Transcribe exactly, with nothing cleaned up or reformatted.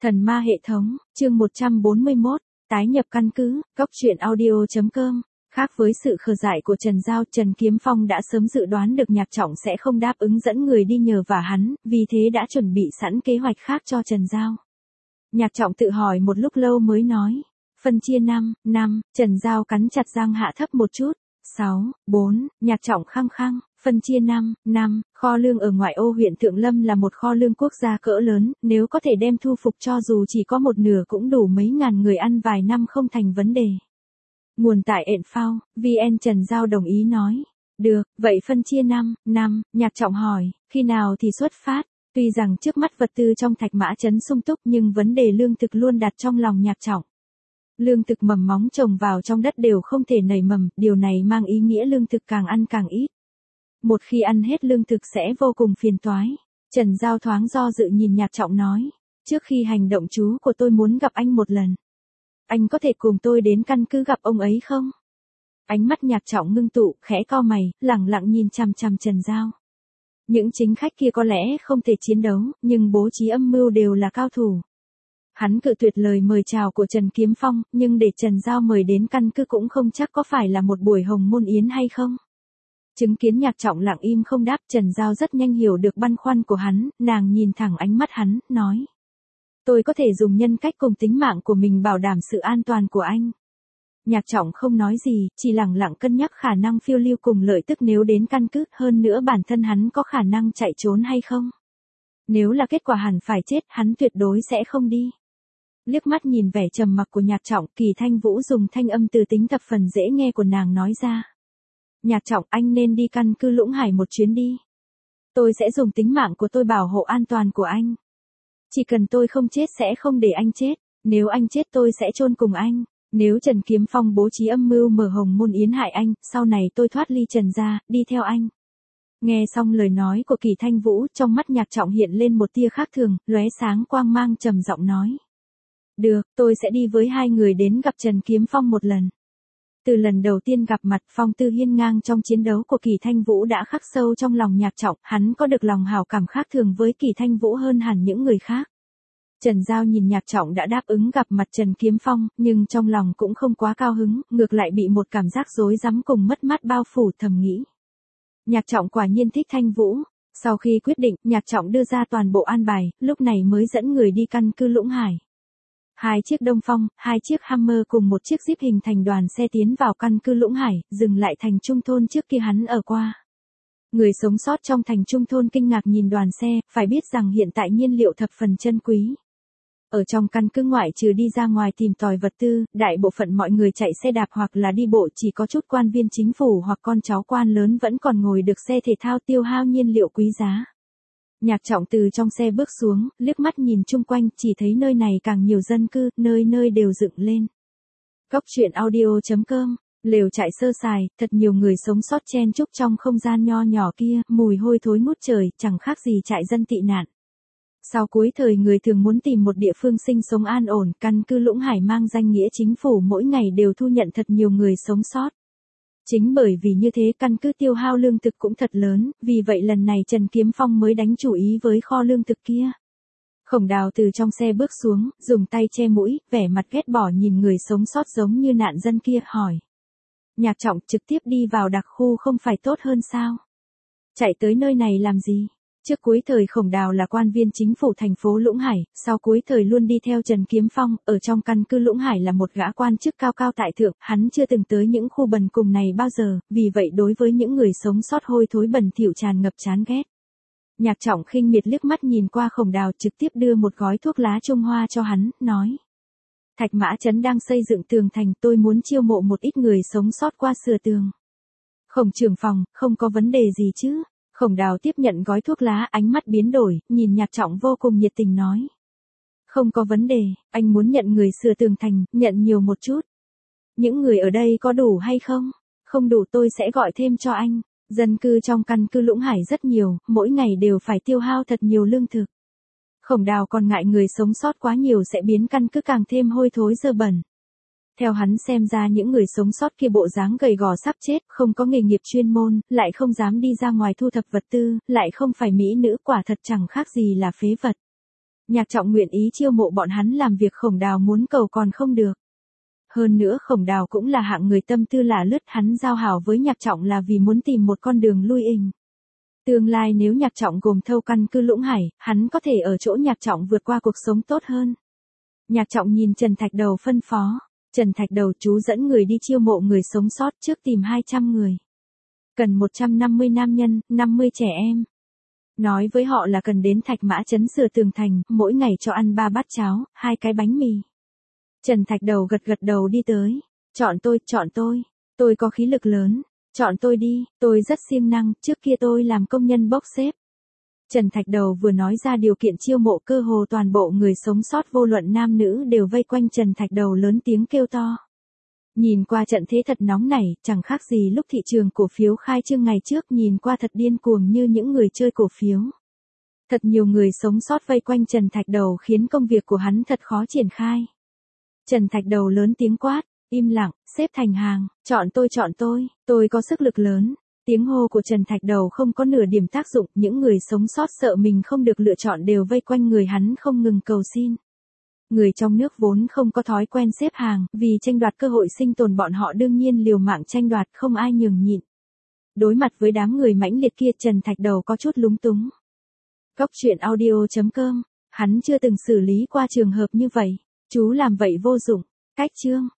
Thần ma hệ thống, chương một trăm bốn mươi mốt, tái nhập căn cứ, góc truyện audio chấm com. Khác với sự khờ dại của Trần Giao, Trần Kiếm Phong đã sớm dự đoán được Nhạc Trọng sẽ không đáp ứng dẫn người đi nhờ vả hắn, vì thế đã chuẩn bị sẵn kế hoạch khác cho Trần Giao. Nhạc Trọng tự hỏi một lúc lâu mới nói, phân chia năm, năm, Trần Giao cắn chặt răng hạ thấp một chút, sáu, bốn, Nhạc Trọng khăng khăng, phân chia năm, năm, kho lương ở ngoại ô huyện Thượng Lâm là một kho lương quốc gia cỡ lớn, nếu có thể đem thu phục cho dù chỉ có một nửa cũng đủ mấy ngàn người ăn vài năm không thành vấn đề. Nguồn tại ện phao, vê en Trần Giao đồng ý nói. Được, vậy phân chia năm, năm, Nhạc Trọng hỏi, khi nào thì xuất phát? Tuy rằng trước mắt vật tư trong Thạch Mã Trấn sung túc nhưng vấn đề lương thực luôn đặt trong lòng Nhạc Trọng. Lương thực mầm móng trồng vào trong đất đều không thể nảy mầm, điều này mang ý nghĩa lương thực càng ăn càng ít. Một khi ăn hết lương thực sẽ vô cùng phiền toái. Trần Giao thoáng do dự nhìn Nhạc Trọng nói, trước khi hành động chú của tôi muốn gặp anh một lần. Anh có thể cùng tôi đến căn cứ gặp ông ấy không? Ánh mắt Nhạc Trọng ngưng tụ, khẽ cau mày, lẳng lặng nhìn chằm chằm Trần Giao. Những chính khách kia có lẽ không thể chiến đấu, nhưng bố trí âm mưu đều là cao thủ. Hắn cự tuyệt lời mời chào của Trần Kiếm Phong, nhưng để Trần Giao mời đến căn cứ cũng không chắc có phải là một buổi hồng môn yến hay không. Chứng kiến Nhạc Trọng lặng im không đáp, Trần Giao rất nhanh hiểu được băn khoăn của hắn, nàng nhìn thẳng ánh mắt hắn, nói. Tôi có thể dùng nhân cách cùng tính mạng của mình bảo đảm sự an toàn của anh. Nhạc Trọng không nói gì, chỉ lặng lặng cân nhắc khả năng phiêu lưu cùng lợi tức nếu đến căn cứ, hơn nữa bản thân hắn có khả năng chạy trốn hay không. Nếu là kết quả hẳn phải chết, hắn tuyệt đối sẽ không đi. Liếc mắt nhìn vẻ trầm mặc của Nhạc Trọng, Kỳ Thanh Vũ dùng thanh âm từ tính thập phần dễ nghe của nàng nói ra. Nhạc Trọng, anh nên đi căn cứ Lũng Hải một chuyến đi. Tôi sẽ dùng tính mạng của tôi bảo hộ an toàn của anh. Chỉ cần tôi không chết sẽ không để anh chết, nếu anh chết tôi sẽ chôn cùng anh. Nếu Trần Kiếm Phong bố trí âm mưu mở hồng môn yến hại anh, sau này tôi thoát ly Trần gia, đi theo anh. Nghe xong lời nói của Kỳ Thanh Vũ, trong mắt Nhạc Trọng hiện lên một tia khác thường, lóe sáng quang mang trầm giọng nói. Được, tôi sẽ đi với hai người đến gặp Trần Kiếm Phong một lần. Từ lần đầu tiên gặp mặt, phong tư hiên ngang trong chiến đấu của Kỳ Thanh Vũ đã khắc sâu trong lòng Nhạc Trọng, hắn có được lòng hảo cảm khác thường với Kỳ Thanh Vũ hơn hẳn những người khác. Trần Giao nhìn Nhạc Trọng đã đáp ứng gặp mặt Trần Kiếm Phong, nhưng trong lòng cũng không quá cao hứng, ngược lại bị một cảm giác rối rắm cùng mất mát bao phủ, thầm nghĩ. Nhạc Trọng quả nhiên thích Thanh Vũ. Sau khi quyết định, Nhạc Trọng đưa ra toàn bộ an bài, lúc này mới dẫn người đi căn cứ Lũng Hải. Hai chiếc Đông Phong, hai chiếc Hammer cùng một chiếc Jeep hình thành đoàn xe tiến vào căn cứ Lũng Hải, dừng lại thành trung thôn trước kia hắn ở qua. Người sống sót trong thành trung thôn kinh ngạc nhìn đoàn xe, phải biết rằng hiện tại nhiên liệu thập phần chân quý. Ở trong căn cứ ngoại trừ đi ra ngoài tìm tòi vật tư, đại bộ phận mọi người chạy xe đạp hoặc là đi bộ, chỉ có chút quan viên chính phủ hoặc con cháu quan lớn vẫn còn ngồi được xe thể thao tiêu hao nhiên liệu quý giá. Nhạc Trọng từ trong xe bước xuống, liếc mắt nhìn chung quanh, chỉ thấy nơi này càng nhiều dân cư, nơi nơi đều dựng lên. Góc truyện audio chấm com, lều trại sơ sài, thật nhiều người sống sót chen chúc trong không gian nho nhỏ kia, mùi hôi thối ngút trời, chẳng khác gì trại dân tị nạn. Sau cuối thời người thường muốn tìm một địa phương sinh sống an ổn, căn cứ Lũng Hải mang danh nghĩa chính phủ mỗi ngày đều thu nhận thật nhiều người sống sót. Chính bởi vì như thế căn cứ tiêu hao lương thực cũng thật lớn, vì vậy lần này Trần Kiếm Phong mới đánh chủ ý với kho lương thực kia. Khổng Đào từ trong xe bước xuống, dùng tay che mũi, vẻ mặt ghét bỏ nhìn người sống sót giống như nạn dân kia, hỏi. Nhạc Trọng, trực tiếp đi vào đặc khu không phải tốt hơn sao? Chạy tới nơi này làm gì? Trước cuối thời Khổng Đào là quan viên chính phủ thành phố Lũng Hải, sau cuối thời luôn đi theo Trần Kiếm Phong, ở trong căn cứ Lũng Hải là một gã quan chức cao cao tại thượng, hắn chưa từng tới những khu bần cùng này bao giờ, vì vậy đối với những người sống sót hôi thối bẩn thỉu tràn ngập chán ghét. Nhạc Trọng khinh miệt liếc mắt nhìn qua Khổng Đào, trực tiếp đưa một gói thuốc lá Trung Hoa cho hắn, nói. Thạch Mã Trấn đang xây dựng tường thành, tôi muốn chiêu mộ một ít người sống sót qua sửa tường. Khổng trưởng phòng, không có vấn đề gì chứ? Khổng Đào tiếp nhận gói thuốc lá, ánh mắt biến đổi, nhìn Nhạc Trọng vô cùng nhiệt tình nói. Không có vấn đề, anh muốn nhận người sửa tường thành, nhận nhiều một chút. Những người ở đây có đủ hay không? Không đủ tôi sẽ gọi thêm cho anh. Dân cư trong căn cứ Lũng Hải rất nhiều, mỗi ngày đều phải tiêu hao thật nhiều lương thực. Khổng Đào còn ngại người sống sót quá nhiều sẽ biến căn cứ càng thêm hôi thối dơ bẩn. Theo hắn xem ra những người sống sót kia bộ dáng gầy gò sắp chết, không có nghề nghiệp chuyên môn, lại không dám đi ra ngoài thu thập vật tư, lại không phải mỹ nữ, quả thật chẳng khác gì là phế vật. Nhạc Trọng nguyện ý chiêu mộ bọn hắn làm việc, Khổng Đào muốn cầu còn không được. Hơn nữa Khổng Đào cũng là hạng người tâm tư lả lướt, hắn giao hảo với Nhạc Trọng là vì muốn tìm một con đường lui ình. Tương lai nếu Nhạc Trọng gồm thâu căn cứ Lũng Hải, hắn có thể ở chỗ Nhạc Trọng vượt qua cuộc sống tốt hơn. Nhạc Trọng nhìn Trần Thạch Đầu phân phó. Trần Thạch Đầu, chú dẫn người đi chiêu mộ người sống sót, trước tìm hai trăm người. Cần một trăm năm mươi nam nhân, năm mươi trẻ em. Nói với họ là cần đến Thạch Mã Trấn sửa tường thành, mỗi ngày cho ăn ba bát cháo, hai cái bánh mì. Trần Thạch Đầu gật gật đầu đi tới. Chọn tôi, chọn tôi. Tôi có khí lực lớn. Chọn tôi đi, tôi rất siêng năng, trước kia tôi làm công nhân bốc xếp. Trần Thạch Đầu vừa nói ra điều kiện chiêu mộ, cơ hồ toàn bộ người sống sót vô luận nam nữ đều vây quanh Trần Thạch Đầu lớn tiếng kêu to. Nhìn qua trận thế thật nóng nảy, chẳng khác gì lúc thị trường cổ phiếu khai trương ngày trước, nhìn qua thật điên cuồng như những người chơi cổ phiếu. Thật nhiều người sống sót vây quanh Trần Thạch Đầu khiến công việc của hắn thật khó triển khai. Trần Thạch Đầu lớn tiếng quát, im lặng, xếp thành hàng, chọn tôi chọn tôi, tôi có sức lực lớn. Tiếng hô của Trần Thạch Đầu không có nửa điểm tác dụng, những người sống sót sợ mình không được lựa chọn đều vây quanh người hắn không ngừng cầu xin. Người trong nước vốn không có thói quen xếp hàng, vì tranh đoạt cơ hội sinh tồn bọn họ đương nhiên liều mạng tranh đoạt, không ai nhường nhịn. Đối mặt với đám người mãnh liệt kia, Trần Thạch Đầu có chút lúng túng. Góc truyện audio chấm com, hắn chưa từng xử lý qua trường hợp như vậy, chú làm vậy vô dụng. Cách chương